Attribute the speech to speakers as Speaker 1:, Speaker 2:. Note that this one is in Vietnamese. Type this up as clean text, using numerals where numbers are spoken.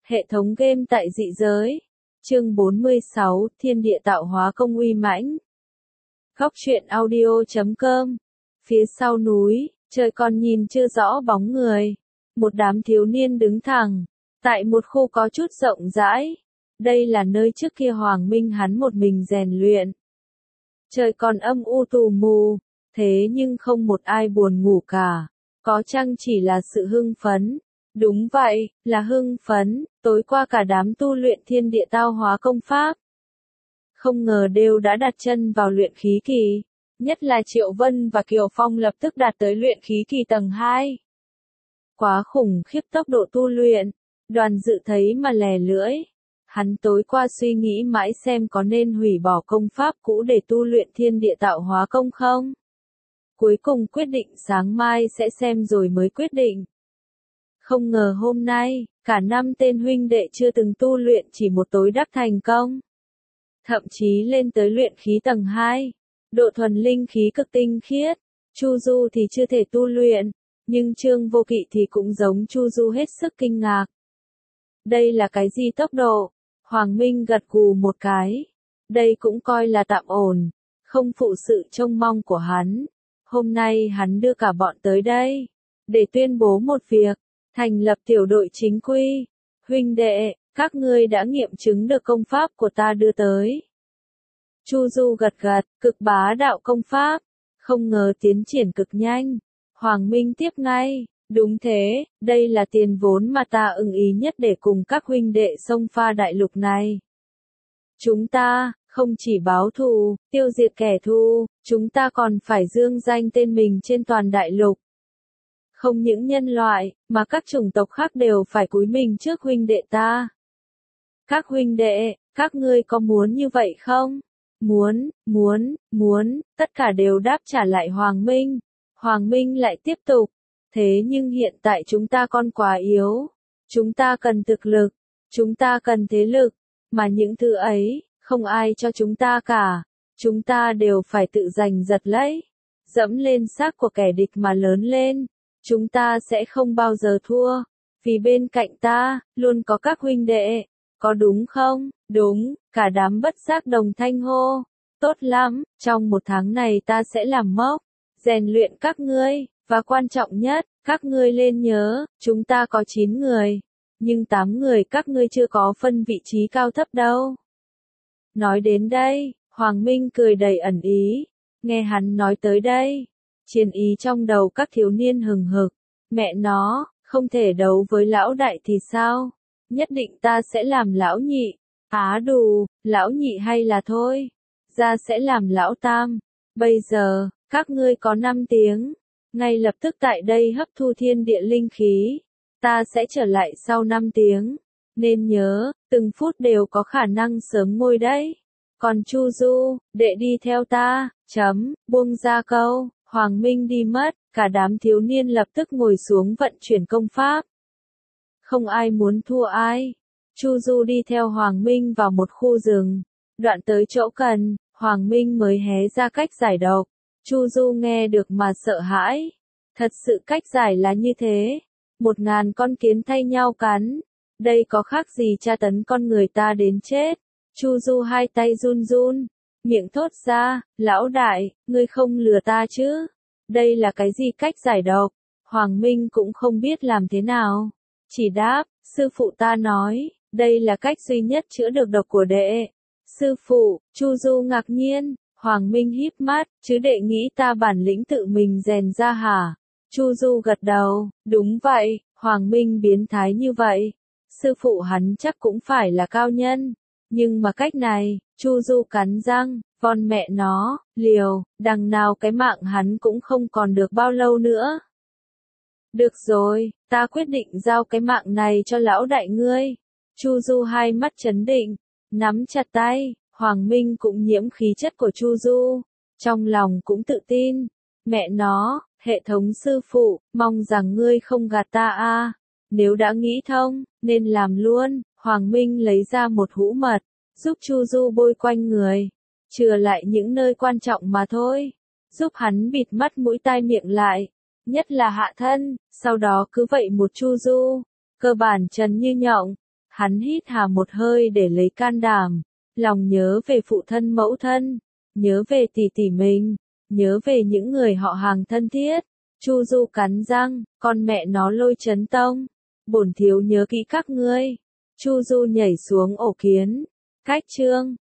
Speaker 1: Hệ thống game tại dị giới. Chương 46, Thiên địa tạo hóa công uy mãnh. Góc truyện audio.com. Phía sau núi, trời còn nhìn chưa rõ bóng người. Một đám thiếu niên đứng thẳng, tại một khu có chút rộng rãi. Đây là nơi trước kia Hoàng Minh hắn một mình rèn luyện. Trời còn âm u tù mù, thế nhưng không một ai buồn ngủ cả. Có chăng chỉ là sự hưng phấn. Đúng vậy, là hưng phấn, tối qua cả đám tu luyện thiên địa tạo hóa công pháp. Không ngờ đều đã đặt chân vào luyện khí kỳ, nhất là Triệu Vân và Kiều Phong lập tức đạt tới luyện khí kỳ tầng 2. Quá khủng khiếp tốc độ tu luyện, Đoàn Dự thấy mà lè lưỡi. Hắn tối qua suy nghĩ mãi xem có nên hủy bỏ công pháp cũ để tu luyện thiên địa tạo hóa công không. Cuối cùng quyết định sáng mai sẽ xem rồi mới quyết định. Không ngờ hôm nay, cả 5 tên huynh đệ chưa từng tu luyện chỉ một tối đắc thành công. Thậm chí lên tới luyện khí tầng 2. Độ thuần linh khí cực tinh khiết. Chu Du thì chưa thể tu luyện, nhưng Trương Vô Kỵ thì cũng giống Chu Du hết sức kinh ngạc. Đây là cái gì tốc độ? Hoàng Minh gật gù một cái. Đây cũng coi là tạm ổn, không phụ sự trông mong của hắn. Hôm nay hắn đưa cả bọn tới đây, để tuyên bố một việc. Thành lập tiểu đội chính quy. Huynh đệ, các ngươi đã nghiệm chứng được công pháp của ta đưa tới. Chu Du gật gật, cực bá đạo công pháp. Không ngờ tiến triển cực nhanh. Hoàng Minh tiếp ngay. Đúng thế, đây là tiền vốn mà ta ưng ý nhất để cùng các huynh đệ xông pha đại lục này. Chúng ta, không chỉ báo thù, tiêu diệt kẻ thù, chúng ta còn phải dương danh tên mình trên toàn đại lục. Không những nhân loại, mà các chủng tộc khác đều phải cúi mình trước huynh đệ ta. Các huynh đệ, các ngươi có muốn như vậy không? Muốn, tất cả đều đáp trả lại Hoàng Minh. Hoàng Minh lại tiếp tục. Thế nhưng hiện tại chúng ta còn quá yếu. Chúng ta cần thực lực. Chúng ta cần thế lực. Mà những thứ ấy, không ai cho chúng ta cả. Chúng ta đều phải tự giành giật lấy. Dẫm lên xác của kẻ địch mà lớn lên. Chúng ta sẽ không bao giờ thua, vì bên cạnh ta, luôn có các huynh đệ, có đúng không? Đúng, cả đám bất giác đồng thanh hô. Tốt lắm, trong 1 tháng này ta sẽ làm mốc, rèn luyện các ngươi, và quan trọng nhất, các ngươi nên nhớ, chúng ta có 9 người, nhưng 8 người các ngươi chưa có phân vị trí cao thấp đâu. Nói đến đây, Hoàng Minh cười đầy ẩn ý, nghe hắn nói tới đây. Chiến ý trong đầu các thiếu niên hừng hực. Mẹ nó, không thể đấu với lão đại thì sao? Nhất định ta sẽ làm lão nhị. Á đù, lão nhị hay là thôi? Ra sẽ làm lão tam. Bây giờ, các ngươi có 5 tiếng. Ngay lập tức tại đây hấp thu thiên địa linh khí. Ta sẽ trở lại sau 5 tiếng. Nên nhớ, từng phút đều có khả năng sớm ngôi đấy. Còn Chu Du, đệ đi theo ta, buông ra câu. Hoàng Minh đi mất, cả đám thiếu niên lập tức ngồi xuống vận chuyển công pháp. Không ai muốn thua ai. Chu Du đi theo Hoàng Minh vào một khu rừng. Đoạn tới chỗ cần, Hoàng Minh mới hé ra cách giải độc. Chu Du nghe được mà sợ hãi. Thật sự cách giải là như thế. 1000 con kiến thay nhau cắn. Đây có khác gì tra tấn con người ta đến chết. Chu Du hai tay run run. Miệng thốt ra, lão đại, ngươi không lừa ta chứ? Đây là cái gì cách giải độc? Hoàng Minh cũng không biết làm thế nào. Chỉ đáp, sư phụ ta nói, đây là cách duy nhất chữa được độc của đệ. Sư phụ, Chu Du ngạc nhiên, Hoàng Minh híp mắt, chứ đệ nghĩ ta bản lĩnh tự mình rèn ra hả? Chu Du gật đầu, đúng vậy, Hoàng Minh biến thái như vậy. Sư phụ hắn chắc cũng phải là cao nhân. Nhưng mà cách này, Chu Du cắn răng, con mẹ nó, liều, đằng nào cái mạng hắn cũng không còn được bao lâu nữa. Được rồi, ta quyết định giao cái mạng này cho lão đại ngươi. Chu Du hai mắt chấn định, nắm chặt tay, Hoàng Minh cũng nhiễm khí chất của Chu Du. Trong lòng cũng tự tin, mẹ nó, hệ thống sư phụ, mong rằng ngươi không gạt ta a. Nếu đã nghĩ thông, nên làm luôn. Hoàng Minh lấy ra một hũ mật, giúp Chu Du bôi quanh người, chừa lại những nơi quan trọng mà thôi, giúp hắn bịt mắt mũi tai miệng lại, nhất là hạ thân, sau đó cứ vậy một Chu Du, cơ bản trần như nhộng, Hắn hít hà một hơi để lấy can đảm, lòng nhớ về phụ thân mẫu thân, nhớ về tỷ tỷ mình, nhớ về những người họ hàng thân thiết. Chu Du cắn răng, con mẹ nó Lôi Chấn Tông, bổn thiếu nhớ kỹ các ngươi. Chu Du nhảy xuống ổ kiến, cách chương